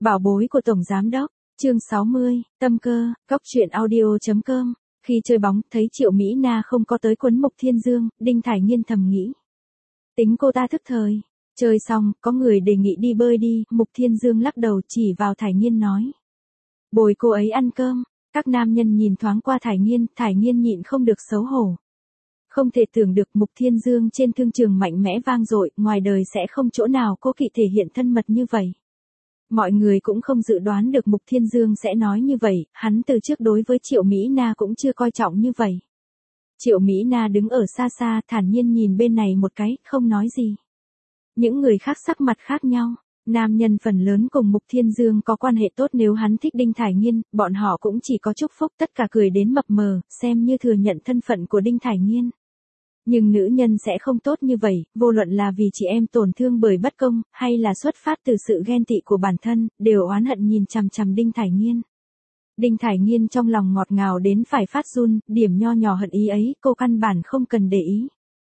Bảo bối của Tổng Giám Đốc, chương 60, tâm cơ, góc truyện audio.com. Khi chơi bóng, thấy Triệu Mỹ Na không có tới quấn Mục Thiên Dương, Đinh Thải Nghiên thầm nghĩ. Tính cô ta thức thời. Chơi xong, có người đề nghị đi bơi đi, Mục Thiên Dương lắc đầu chỉ vào Thải Nghiên nói. Bồi cô ấy ăn cơm, các nam nhân nhìn thoáng qua Thải Nghiên nhịn không được xấu hổ. Không thể tưởng được Mục Thiên Dương trên thương trường mạnh mẽ vang dội, ngoài đời sẽ không chỗ nào cố kỵ thể hiện thân mật như vậy. Mọi người cũng không dự đoán được Mục Thiên Dương sẽ nói như vậy, hắn từ trước đối với Triệu Mỹ Na cũng chưa coi trọng như vậy. Triệu Mỹ Na đứng ở xa xa thản nhiên nhìn bên này một cái, không nói gì. Những người khác sắc mặt khác nhau, nam nhân phần lớn cùng Mục Thiên Dương có quan hệ tốt, nếu hắn thích Đinh Thải Nghiên, bọn họ cũng chỉ có chúc phúc, tất cả cười đến mập mờ, xem như thừa nhận thân phận của Đinh Thải Nghiên. Nhưng nữ nhân sẽ không tốt như vậy, vô luận là vì chị em tổn thương bởi bất công, hay là xuất phát từ sự ghen tị của bản thân, đều oán hận nhìn chằm chằm Đinh Thải Nghiên. Đinh Thải Nghiên trong lòng ngọt ngào đến phải phát run, điểm nho nhỏ hận ý ấy, cô căn bản không cần để ý.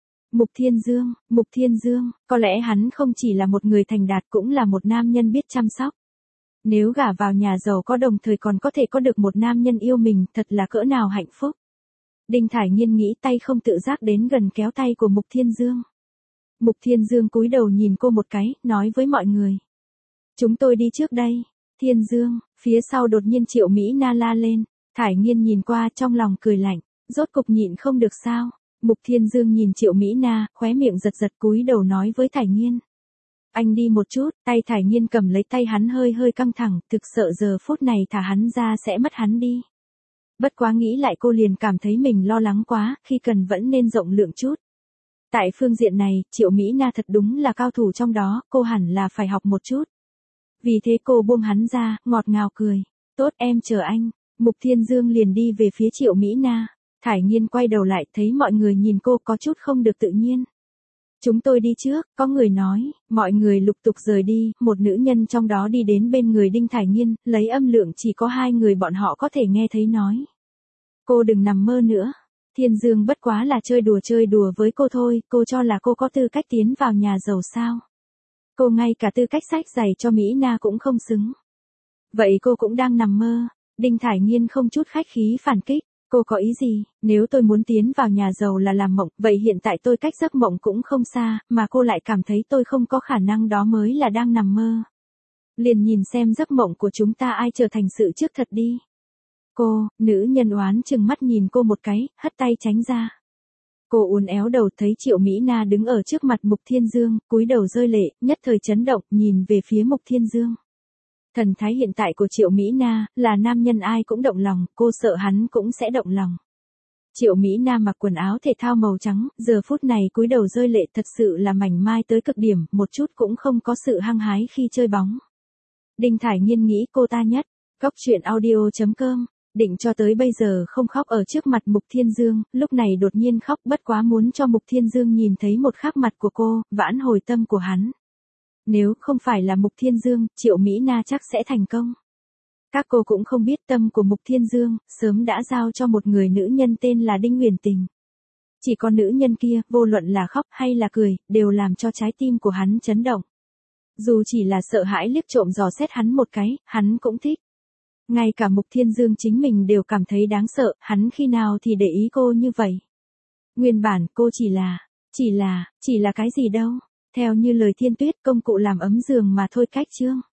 Mục Thiên Dương, có lẽ hắn không chỉ là một người thành đạt cũng là một nam nhân biết chăm sóc. Nếu gả vào nhà giàu có đồng thời còn có thể có được một nam nhân yêu mình, thật là cỡ nào hạnh phúc. Đinh Thải Nghiên nghĩ, tay không tự giác đến gần kéo tay của Mục Thiên Dương. Mục Thiên Dương cúi đầu nhìn cô một cái, nói với mọi người. Chúng tôi đi trước đây. Thiên Dương, phía sau đột nhiên Triệu Mỹ Na la lên. Thải Nghiên nhìn qua trong lòng cười lạnh, rốt cục nhịn không được sao. Mục Thiên Dương nhìn Triệu Mỹ Na, khóe miệng giật giật cúi đầu nói với Thải Nghiên. Anh đi một chút, tay Thải Nghiên cầm lấy tay hắn hơi căng thẳng, thực sợ giờ phút này thả hắn ra sẽ mất hắn đi. Bất quá nghĩ lại cô liền cảm thấy mình lo lắng quá, khi cần vẫn nên rộng lượng chút. Tại phương diện này, Triệu Mỹ Na thật đúng là cao thủ trong đó, cô hẳn là phải học một chút. Vì thế cô buông hắn ra, ngọt ngào cười. Tốt, em chờ anh. Mục Thiên Dương liền đi về phía Triệu Mỹ Na. Thải Nghiên quay đầu lại thấy mọi người nhìn cô có chút không được tự nhiên. Chúng tôi đi trước, có người nói, mọi người lục tục rời đi, một nữ nhân trong đó đi đến bên người Đinh Thải Nghiên, lấy âm lượng chỉ có 2 người bọn họ có thể nghe thấy nói. Cô đừng nằm mơ nữa, Thiên Dương bất quá là chơi đùa với cô thôi, cô cho là cô có tư cách tiến vào nhà giàu sao? Cô ngay cả tư cách xách giày cho Mỹ Na cũng không xứng. Vậy cô cũng đang nằm mơ, Đinh Thải Nghiên không chút khách khí phản kích. Cô có ý gì, nếu tôi muốn tiến vào nhà giàu là làm mộng, vậy hiện tại tôi cách giấc mộng cũng không xa, mà cô lại cảm thấy tôi không có khả năng, đó mới là đang nằm mơ. Liền nhìn xem giấc mộng của chúng ta ai trở thành sự trước thật đi. Cô, nữ nhân oán chừng mắt nhìn cô một cái, hất tay tránh ra. Cô uốn éo đầu thấy Triệu Mỹ Na đứng ở trước mặt Mục Thiên Dương, cúi đầu rơi lệ, nhất thời chấn động, nhìn về phía Mục Thiên Dương. Thần thái hiện tại của Triệu Mỹ Na, là nam nhân ai cũng động lòng, cô sợ hắn cũng sẽ động lòng. Triệu Mỹ Na mặc quần áo thể thao màu trắng, giờ phút này cúi đầu rơi lệ, thật sự là mảnh mai tới cực điểm, một chút cũng không có sự hăng hái khi chơi bóng. Đinh Thải Nghiên nghĩ cô ta nhất, góc truyện audio.com, định cho tới bây giờ không khóc ở trước mặt Mục Thiên Dương, lúc này đột nhiên khóc, bất quá muốn cho Mục Thiên Dương nhìn thấy một khắc mặt của cô, vãn hồi tâm của hắn. Nếu không phải là Mục Thiên Dương, Triệu Mỹ Na chắc sẽ thành công. Các cô cũng không biết tâm của Mục Thiên Dương, sớm đã giao cho một người nữ nhân tên là Đinh Uyển Tình. Chỉ có nữ nhân kia, vô luận là khóc hay là cười, đều làm cho trái tim của hắn chấn động. Dù chỉ là sợ hãi liếc trộm dò xét hắn một cái, hắn cũng thích. Ngay cả Mục Thiên Dương chính mình đều cảm thấy đáng sợ, hắn khi nào thì để ý cô như vậy. Nguyên bản cô chỉ là cái gì đâu. Theo như lời Thiên Tuyết, công cụ làm ấm giường mà thôi, cách chương.